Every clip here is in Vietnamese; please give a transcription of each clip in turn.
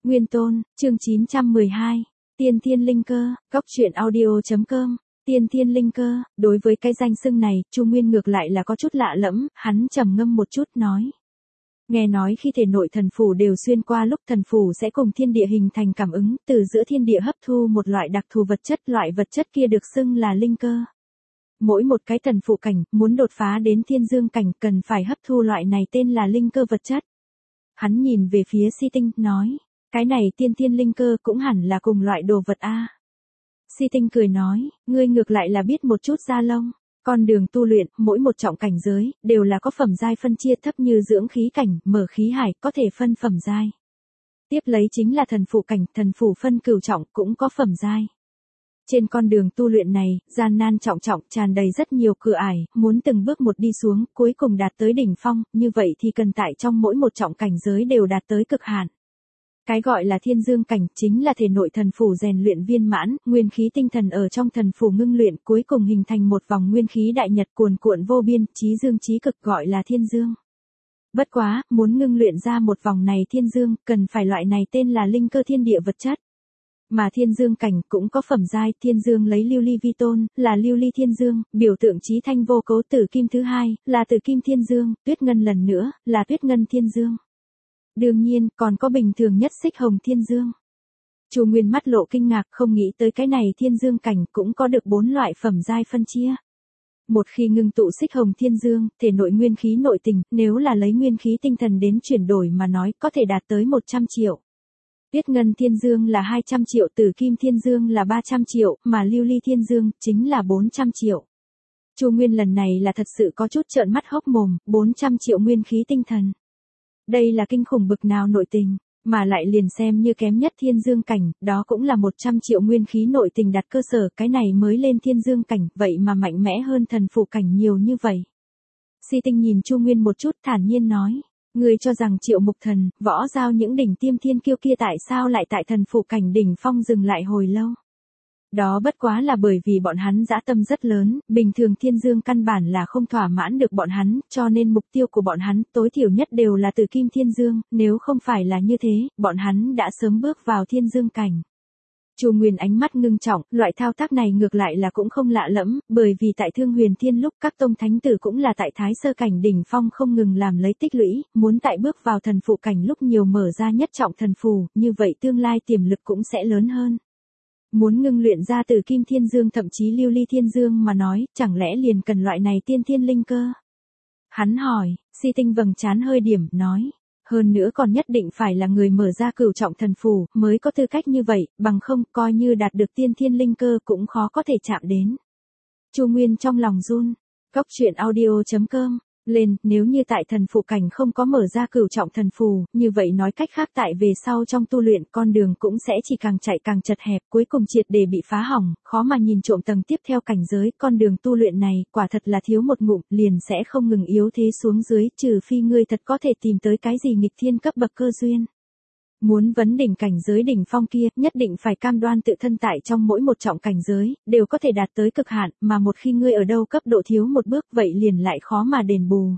Nguyên Tôn, chương 912. Tiên Thiên Linh Cơ, Cóc Truyện Audio.com. Tiên Thiên Linh Cơ, đối với cái danh xưng này, Chu Nguyên ngược lại là có chút lạ lẫm, hắn trầm ngâm một chút nói. Nghe nói khi thể nội thần phù đều xuyên qua lúc thần phù sẽ cùng thiên địa hình thành cảm ứng, từ giữa thiên địa hấp thu một loại đặc thù vật chất, loại vật chất kia được xưng là linh cơ. Mỗi một cái thần phù cảnh, muốn đột phá đến thiên dương cảnh cần phải hấp thu loại này tên là linh cơ vật chất. Hắn nhìn về phía Si Tinh, nói, cái này tiên thiên linh cơ cũng hẳn là cùng loại đồ vật a. Si Tinh cười nói, ngươi ngược lại là biết một chút da lông. Con đường tu luyện, mỗi một trọng cảnh giới, đều là có phẩm giai phân chia thấp như dưỡng khí cảnh, mở khí hải, có thể phân phẩm giai. Tiếp lấy chính là thần phụ cảnh, thần phủ phân cửu trọng cũng có phẩm giai. Trên con đường tu luyện này, gian nan trọng trọng, tràn đầy rất nhiều cửa ải, muốn từng bước một đi xuống, cuối cùng đạt tới đỉnh phong, như vậy thì cần tại trong mỗi một trọng cảnh giới đều đạt tới cực hạn. Cái gọi là thiên dương cảnh chính là thể nội thần phủ rèn luyện viên mãn, nguyên khí tinh thần ở trong thần phủ ngưng luyện, cuối cùng hình thành một vòng nguyên khí đại nhật cuồn cuộn vô biên, chí dương chí cực, gọi là thiên dương. Bất quá, muốn ngưng luyện ra một vòng này thiên dương, cần phải loại này tên là linh cơ thiên địa vật chất. Mà thiên dương cảnh cũng có phẩm giai, thiên dương lấy lưu ly vi tôn, là lưu ly thiên dương, biểu tượng chí thanh vô cấu, tử kim thứ hai, là tử kim thiên dương, tuyết ngân lần nữa, là tuyết ngân thiên dương. Đương nhiên, còn có bình thường nhất xích hồng thiên dương. Chu Nguyên mắt lộ kinh ngạc, không nghĩ tới cái này thiên dương cảnh cũng có được 4 loại phẩm giai phân chia. Một khi ngưng tụ xích hồng thiên dương, thể nội nguyên khí nội tình, nếu là lấy nguyên khí tinh thần đến chuyển đổi mà nói, có thể đạt tới 100 triệu. Tuyết ngân thiên dương là 200 triệu, tử kim thiên dương là 300 triệu, mà lưu ly thiên dương chính là 400 triệu. Chu Nguyên lần này là thật sự có chút trợn mắt hốc mồm, 400 triệu nguyên khí tinh thần. Đây là kinh khủng bực nào nội tình, mà lại liền xem như kém nhất thiên dương cảnh, đó cũng là 100 triệu nguyên khí nội tình đặt cơ sở, cái này mới lên thiên dương cảnh, vậy mà mạnh mẽ hơn thần phủ cảnh nhiều như vậy. Si Tinh nhìn Chu Nguyên một chút, thản nhiên nói, ngươi cho rằng Triệu Mục Thần, Võ Giao những đỉnh tiêm thiên kiêu kia tại sao lại tại thần phủ cảnh đỉnh phong dừng lại hồi lâu? Đó bất quá là bởi vì bọn hắn dã tâm rất lớn, bình thường thiên dương căn bản là không thỏa mãn được bọn hắn, cho nên mục tiêu của bọn hắn tối thiểu nhất đều là từ kim thiên dương, nếu không phải là như thế, bọn hắn đã sớm bước vào thiên dương cảnh. Chu Nguyên ánh mắt ngưng trọng, loại thao tác này ngược lại là cũng không lạ lẫm, bởi vì tại Thương Huyền Thiên lúc các tông thánh tử cũng là tại thái sơ cảnh đỉnh phong không ngừng làm lấy tích lũy, muốn tại bước vào thần phụ cảnh lúc nhiều mở ra nhất trọng thần phù, như vậy tương lai tiềm lực cũng sẽ lớn hơn. Muốn ngưng luyện ra từ kim thiên dương thậm chí lưu ly thiên dương mà nói, chẳng lẽ liền cần loại này tiên thiên linh cơ? Hắn hỏi, Si Tinh vầng trán hơi điểm, nói, hơn nữa còn nhất định phải là người mở ra cửu trọng thần phù, mới có tư cách như vậy, bằng không, coi như đạt được tiên thiên linh cơ cũng khó có thể chạm đến. Chu Nguyên trong lòng run, Cóc Truyện Audio.com. Lên, nếu như tại thần phụ cảnh không có mở ra cửu trọng thần phù, như vậy nói cách khác tại về sau trong tu luyện con đường cũng sẽ chỉ càng chạy càng chật hẹp, cuối cùng triệt để bị phá hỏng, khó mà nhìn trộm tầng tiếp theo cảnh giới, con đường tu luyện này, quả thật là thiếu một ngụm, liền sẽ không ngừng yếu thế xuống dưới, trừ phi ngươi thật có thể tìm tới cái gì nghịch thiên cấp bậc cơ duyên. Muốn vấn đỉnh cảnh giới đỉnh phong kia, nhất định phải cam đoan tự thân tại trong mỗi một trọng cảnh giới, đều có thể đạt tới cực hạn, mà một khi ngươi ở đâu cấp độ thiếu một bước vậy liền lại khó mà đền bù.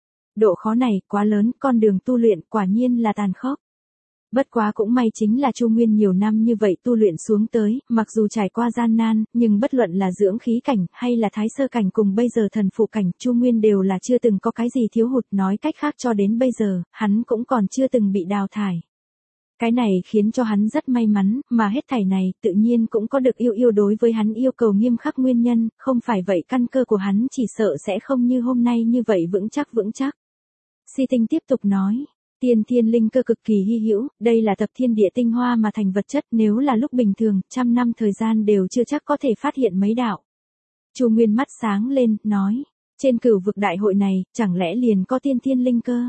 Độ khó này quá lớn, con đường tu luyện quả nhiên là tàn khốc. Bất quá cũng may chính là Chu Nguyên nhiều năm như vậy tu luyện xuống tới, mặc dù trải qua gian nan, nhưng bất luận là dưỡng khí cảnh hay là thái sơ cảnh cùng bây giờ thần phụ cảnh, Chu Nguyên đều là chưa từng có cái gì thiếu hụt, nói cách khác cho đến bây giờ, hắn cũng còn chưa từng bị đào thải. Cái này khiến cho hắn rất may mắn, mà hết thảy này tự nhiên cũng có được yêu đối với hắn yêu cầu nghiêm khắc nguyên nhân, không phải vậy căn cơ của hắn chỉ sợ sẽ không như hôm nay như vậy vững chắc. Si Tinh tiếp tục nói, tiên thiên linh cơ cực kỳ hy hữu, đây là tập thiên địa tinh hoa mà thành vật chất, nếu là lúc bình thường, 100 năm thời gian đều chưa chắc có thể phát hiện mấy đạo. Chu Nguyên mắt sáng lên, nói, trên cửu vực đại hội này, chẳng lẽ liền có tiên thiên linh cơ?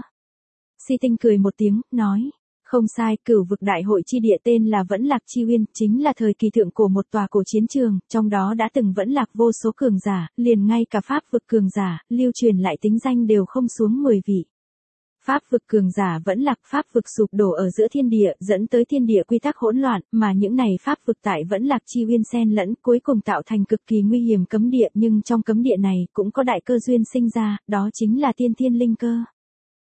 Si Tinh cười một tiếng, nói, không sai, cửu vực đại hội chi địa tên là Vẫn Lạc Chi Uyên, chính là thời kỳ thượng cổ một tòa cổ chiến trường, trong đó đã từng vẫn lạc vô số cường giả, liền ngay cả pháp vực cường giả, lưu truyền lại tính danh đều không xuống 10 vị. Pháp vực cường giả vẫn lạc, pháp vực sụp đổ ở giữa thiên địa, dẫn tới thiên địa quy tắc hỗn loạn, mà những này pháp vực tại Vẫn Lạc Chi Uyên xen lẫn, cuối cùng tạo thành cực kỳ nguy hiểm cấm địa, nhưng trong cấm địa này cũng có đại cơ duyên sinh ra, đó chính là tiên thiên linh cơ.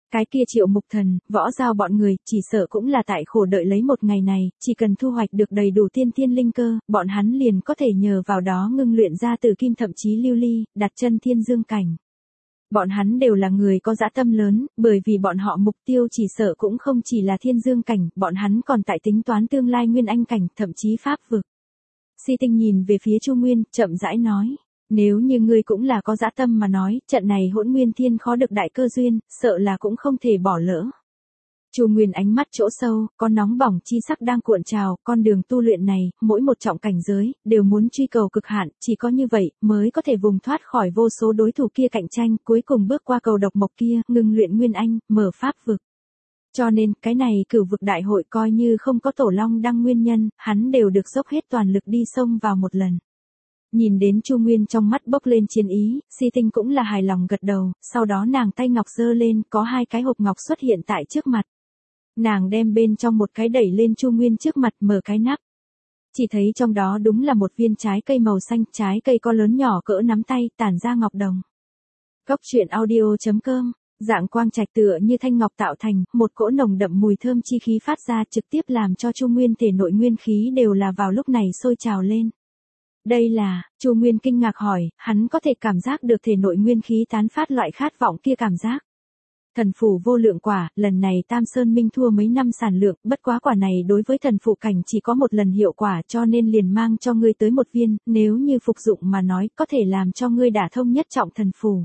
Cái kia Triệu Mục Thần, Võ Giao bọn người, chỉ sợ cũng là tại khổ đợi lấy một ngày này, chỉ cần thu hoạch được đầy đủ tiên thiên linh cơ, bọn hắn liền có thể nhờ vào đó ngưng luyện ra từ kim thậm chí lưu ly, đặt chân thiên dương cảnh. Bọn hắn đều là người có dã tâm lớn, bởi vì bọn họ mục tiêu chỉ sợ cũng không chỉ là thiên dương cảnh, bọn hắn còn tại tính toán tương lai nguyên anh cảnh, thậm chí pháp vực. Si Tinh nhìn về phía Chu Nguyên, chậm rãi nói. Nếu như ngươi cũng là có dã tâm mà nói, trận này Hỗn Nguyên Thiên khó được đại cơ duyên, sợ là cũng không thể bỏ lỡ. Chu Nguyên ánh mắt chỗ sâu, có nóng bỏng chi sắc đang cuộn trào, con đường tu luyện này, mỗi một trọng cảnh giới, đều muốn truy cầu cực hạn, chỉ có như vậy, mới có thể vùng thoát khỏi vô số đối thủ kia cạnh tranh, cuối cùng bước qua cầu độc mộc kia, ngưng luyện nguyên anh, mở pháp vực. Cho nên, cái này cửu vực đại hội coi như không có Tổ Long Đăng nguyên nhân, hắn đều được dốc hết toàn lực đi xông vào một lần. Nhìn đến Chu Nguyên trong mắt bốc lên chiến ý, Si Tinh cũng là hài lòng gật đầu, sau đó nàng tay ngọc giơ lên, có hai cái hộp ngọc xuất hiện tại trước mặt. Nàng đem bên trong một cái đẩy lên Chu Nguyên trước mặt, mở cái nắp. Chỉ thấy trong đó đúng là một viên trái cây màu xanh, trái cây có lớn nhỏ cỡ nắm tay, tản ra ngọc đồng. Cốc truyện audio.com, dạng quang trạch tựa như thanh ngọc tạo thành, một cỗ nồng đậm mùi thơm chi khí phát ra trực tiếp làm cho Chu Nguyên thể nội nguyên khí đều là vào lúc này sôi trào lên. Đây là, Chu Nguyên kinh ngạc hỏi, hắn có thể cảm giác được thể nội nguyên khí tán phát loại khát vọng kia cảm giác. Thần phù vô lượng quả, lần này Tam Sơn Minh thua mấy năm sản lượng, bất quá quả này đối với thần phù cảnh chỉ có một lần hiệu quả cho nên liền mang cho ngươi tới một viên, nếu như phục dụng mà nói, có thể làm cho ngươi đả thông nhất trọng thần phù.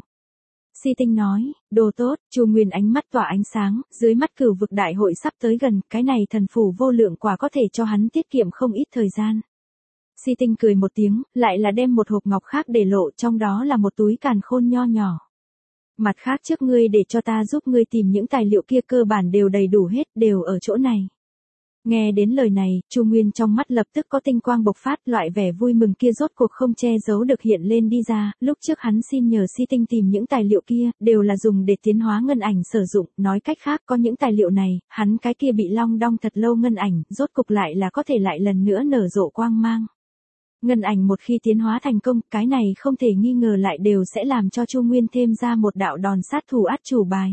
Si Tinh nói, đồ tốt, Chu Nguyên ánh mắt tỏa ánh sáng, dưới mắt cửu vực đại hội sắp tới gần, cái này thần phù vô lượng quả có thể cho hắn tiết kiệm không ít thời gian. Si Tinh cười một tiếng, lại là đem một hộp ngọc khác để lộ, trong đó là một túi càn khôn nho nhỏ. Mặt khác trước ngươi để cho ta giúp ngươi tìm những tài liệu kia cơ bản đều đầy đủ hết, đều ở chỗ này. Nghe đến lời này, Chu Nguyên trong mắt lập tức có tinh quang bộc phát, loại vẻ vui mừng kia rốt cuộc không che giấu được hiện lên đi ra, lúc trước hắn xin nhờ Si Tinh tìm những tài liệu kia, đều là dùng để tiến hóa ngân ảnh sử dụng, nói cách khác có những tài liệu này, hắn cái kia bị long đong thật lâu ngân ảnh, rốt cục lại là có thể lại lần nữa nở rộ quang mang. Ngân ảnh một khi tiến hóa thành công, cái này không thể nghi ngờ lại đều sẽ làm cho Chu Nguyên thêm ra một đạo đòn sát thủ át chủ bài.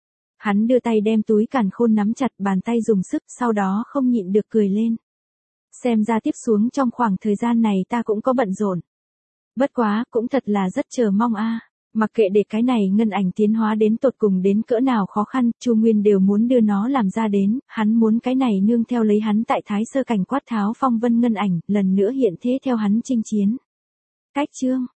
Hắn đưa tay đem túi càn khôn nắm chặt, bàn tay dùng sức, sau đó không nhịn được cười lên. Xem ra tiếp xuống trong khoảng thời gian này ta cũng có bận rộn. Bất quá, cũng thật là rất chờ mong a. Mặc kệ để cái này ngân ảnh tiến hóa đến tột cùng đến cỡ nào khó khăn, Chu Nguyên đều muốn đưa nó làm ra đến, hắn muốn cái này nương theo lấy hắn tại Thái Sơ cảnh quát tháo phong vân ngân ảnh, lần nữa hiện thế theo hắn chinh chiến. Cách chương